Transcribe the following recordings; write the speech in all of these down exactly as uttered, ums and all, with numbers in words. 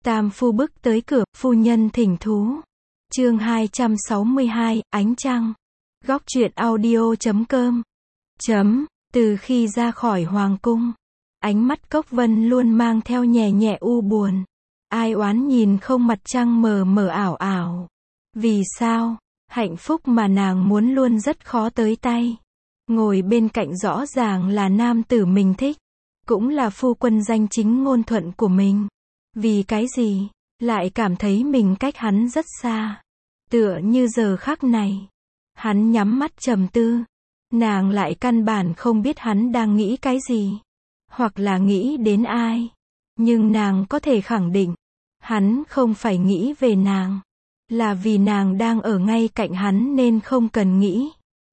Tam phu bước tới cửa, phu nhân thỉnh thú. Chương hai trăm sáu mươi hai, ánh trăng. Góc truyện audio chấm com. Chấm, từ khi ra khỏi hoàng cung, ánh mắt Cốc Vân luôn mang theo nhẹ nhẹ u buồn. Ai oán nhìn không mặt trăng mờ mờ ảo ảo. Vì sao? Hạnh phúc mà nàng muốn luôn rất khó tới tay. Ngồi bên cạnh rõ ràng là nam tử mình thích, cũng là phu quân danh chính ngôn thuận của mình. Vì cái gì? Lại cảm thấy mình cách hắn rất xa. Tựa như giờ khắc này, hắn nhắm mắt trầm tư. Nàng lại căn bản không biết hắn đang nghĩ cái gì, hoặc là nghĩ đến ai. Nhưng nàng có thể khẳng định, hắn không phải nghĩ về nàng, là vì nàng đang ở ngay cạnh hắn nên không cần nghĩ.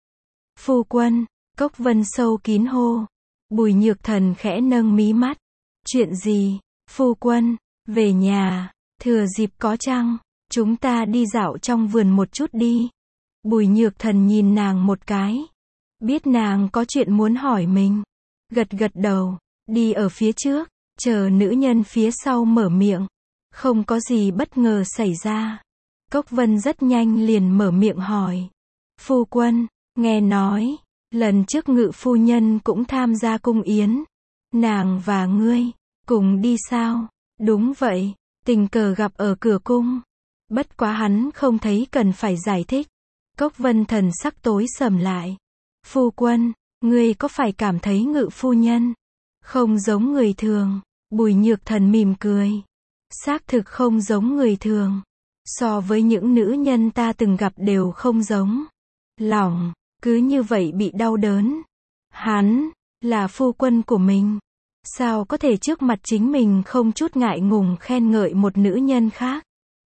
Phu quân, Cốc Vân sâu kín hô. Bùi Nhược Thần khẽ nâng mí mắt. Chuyện gì? Phu quân, về nhà, thừa dịp có trăng, chúng ta đi dạo trong vườn một chút đi. Bùi Nhược Thần nhìn nàng một cái, biết nàng có chuyện muốn hỏi mình, gật gật đầu, đi ở phía trước, chờ nữ nhân phía sau mở miệng. Không có gì bất ngờ xảy ra. Cốc Vân rất nhanh liền mở miệng hỏi. Phu quân, nghe nói, lần trước Ngự phu nhân cũng tham gia cung yến. Nàng và ngươi, cùng đi sao? Đúng vậy, tình cờ gặp ở cửa cung. Bất quá hắn không thấy cần phải giải thích. Cốc Vân thần sắc tối sầm lại. Phu quân, ngươi có phải cảm thấy Ngự phu nhân không giống người thường? Bùi Nhược Thần mỉm cười. Xác thực không giống người thường. So với những nữ nhân ta từng gặp đều không giống. Lòng, cứ như vậy bị đau đớn. Hắn, là phu quân của mình. Sao có thể trước mặt chính mình không chút ngại ngùng khen ngợi một nữ nhân khác?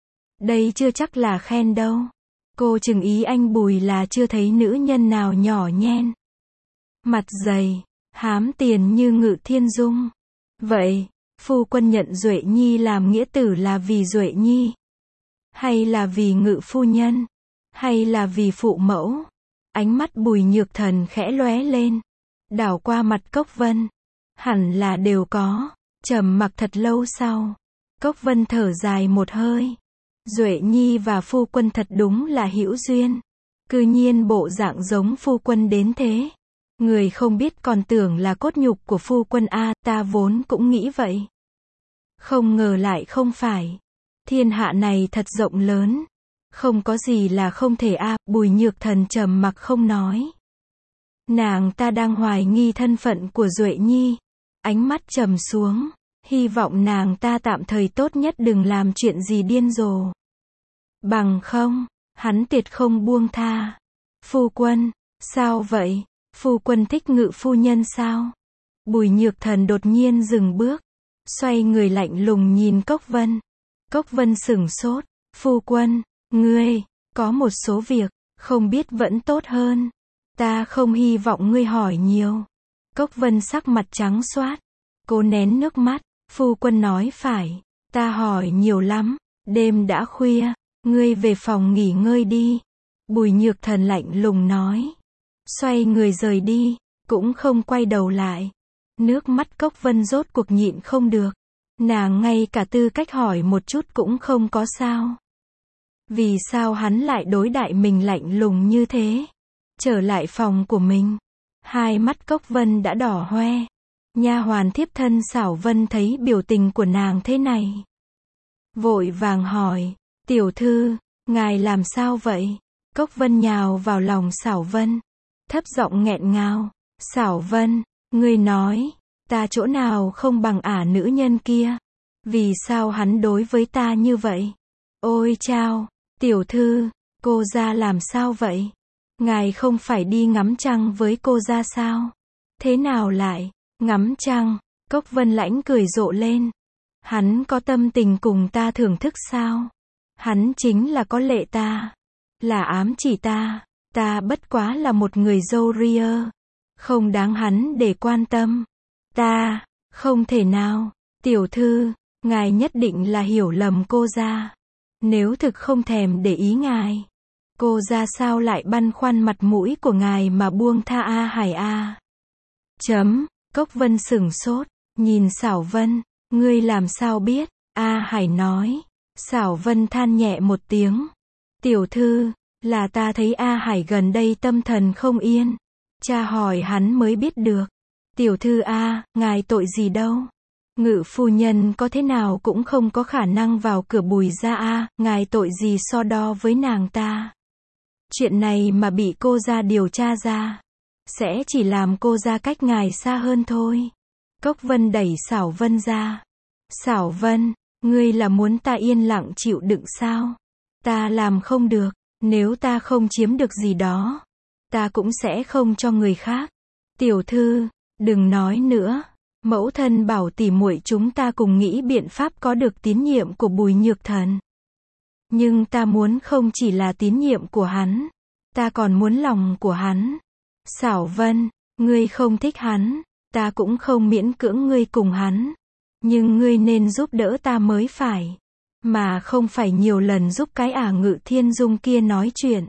Đây chưa chắc là khen đâu. Cô chừng ý anh Bùi là chưa thấy nữ nhân nào nhỏ nhen, mặt dày, hám tiền như Ngự Thiên Dung. Vậy, phu quân nhận Duệ Nhi làm nghĩa tử là vì Duệ Nhi? Hay là vì Ngự phu nhân? Hay là vì phụ mẫu? Ánh mắt Bùi Nhược Thần khẽ lóe lên, đảo qua mặt Cốc Vân. Hẳn là đều có. Trầm mặc thật lâu sau, Cốc Vân thở dài một hơi. Duệ Nhi và phu quân thật đúng là hữu duyên. Cư nhiên bộ dạng giống phu quân đến thế. Người không biết còn tưởng là cốt nhục của phu quân a, ta vốn cũng nghĩ vậy. Không ngờ lại không phải. Thiên hạ này thật rộng lớn. Không có gì là không thể a, Bùi Nhược Thần trầm mặc không nói. Nàng ta đang hoài nghi thân phận của Duệ Nhi. Ánh mắt trầm xuống. Hy vọng nàng ta tạm thời tốt nhất đừng làm chuyện gì điên rồ. Bằng không, hắn tuyệt không buông tha. Phu quân, sao vậy? Phu quân thích Ngự phu nhân sao? Bùi Nhược Thần đột nhiên dừng bước, xoay người lạnh lùng nhìn Cốc Vân. Cốc Vân sửng sốt. Phu quân, ngươi, có một số việc, không biết vẫn tốt hơn. Ta không hy vọng ngươi hỏi nhiều. Cốc Vân sắc mặt trắng xoát, cố nén nước mắt. Phu quân nói phải, ta hỏi nhiều lắm. Đêm đã khuya, ngươi về phòng nghỉ ngơi đi. Bùi Nhược Thần lạnh lùng nói. Xoay người rời đi, cũng không quay đầu lại. Nước mắt Cốc Vân rốt cuộc nhịn không được. Nàng ngay cả tư cách hỏi một chút cũng không có sao. Vì sao hắn lại đối đại mình lạnh lùng như thế? Trở lại phòng của mình, hai mắt Cốc Vân đã đỏ hoe. Nha hoàn thiếp thân Xảo Vân thấy biểu tình của nàng thế này, vội vàng hỏi, tiểu thư, ngài làm sao vậy? Cốc Vân nhào vào lòng Xảo Vân, thấp giọng nghẹn ngào. Xảo Vân, ngươi nói, ta chỗ nào không bằng ả nữ nhân kia? Vì sao hắn đối với ta như vậy? Ôi chao, tiểu thư, cô ra làm sao vậy? Ngài không phải đi ngắm trăng với cô ra sao? Thế nào lại ngắm trăng? Cốc Vân lãnh cười rộ lên. Hắn có tâm tình cùng ta thưởng thức sao? Hắn chính là có lệ ta, là ám chỉ ta. Ta bất quá là một người dâu ria, không đáng hắn để quan tâm. Ta, không thể nào. Tiểu thư, ngài nhất định là hiểu lầm cô ra. Nếu thực không thèm để ý ngài, cô ra sao lại băn khoăn mặt mũi của ngài mà buông tha a Hải a? Chấm. Cốc Vân sửng sốt, nhìn Xảo Vân. Ngươi làm sao biết? A Hải nói. Xảo Vân than nhẹ một tiếng. Tiểu thư, là ta thấy A Hải gần đây tâm thần không yên. Cha hỏi hắn mới biết được. Tiểu thư A, ngài tội gì đâu. Ngự phu nhân có thế nào cũng không có khả năng vào cửa Bùi gia A, ngài tội gì so đo với nàng ta. Chuyện này mà bị cô gia điều tra ra, sẽ chỉ làm cô gia cách ngài xa hơn thôi. Cốc Vân đẩy Xảo Vân ra. Xảo Vân, ngươi là muốn ta yên lặng chịu đựng sao? Ta làm không được, nếu ta không chiếm được gì đó, ta cũng sẽ không cho người khác. Tiểu thư, đừng nói nữa. Mẫu thân bảo tỉ muội chúng ta cùng nghĩ biện pháp có được tín nhiệm của Bùi Nhược Thần. Nhưng ta muốn không chỉ là tín nhiệm của hắn, ta còn muốn lòng của hắn. Xảo Vân, ngươi không thích hắn, ta cũng không miễn cưỡng ngươi cùng hắn. Nhưng ngươi nên giúp đỡ ta mới phải. Mà không phải nhiều lần giúp cái ả Ngự Thiên Dung kia nói chuyện.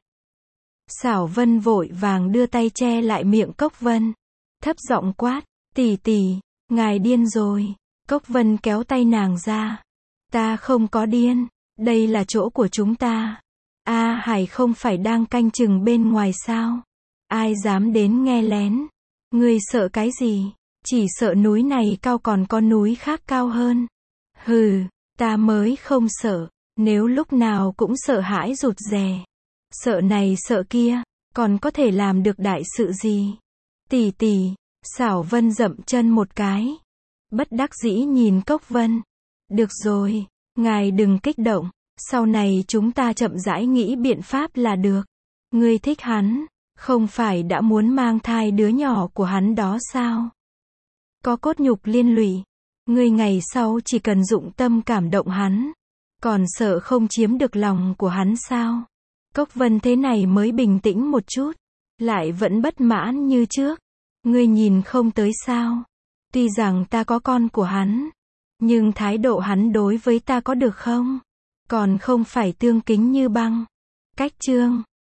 Xảo Vân vội vàng đưa tay che lại miệng Cốc Vân. Thấp giọng quát, tỷ tỷ, ngài điên rồi. Cốc Vân kéo tay nàng ra. Ta không có điên, đây là chỗ của chúng ta. A Hải không phải đang canh chừng bên ngoài sao? Ai dám đến nghe lén? Ngươi sợ cái gì? Chỉ sợ núi này cao còn có núi khác cao hơn. Hừ, ta mới không sợ, nếu lúc nào cũng sợ hãi rụt rè. Sợ này sợ kia, còn có thể làm được đại sự gì? Tỷ tỷ, Xảo Vân dậm chân một cái. Bất đắc dĩ nhìn Cốc Vân. Được rồi, ngài đừng kích động, sau này chúng ta chậm rãi nghĩ biện pháp là được. Ngươi thích hắn, không phải đã muốn mang thai đứa nhỏ của hắn đó sao? Có cốt nhục liên lụy, ngươi ngày sau chỉ cần dụng tâm cảm động hắn, còn sợ không chiếm được lòng của hắn sao? Cốc Vân thế này mới bình tĩnh một chút, lại vẫn bất mãn như trước. Ngươi nhìn không tới sao? Tuy rằng ta có con của hắn, nhưng thái độ hắn đối với ta có được không? Còn không phải tương kính như băng. Cách chương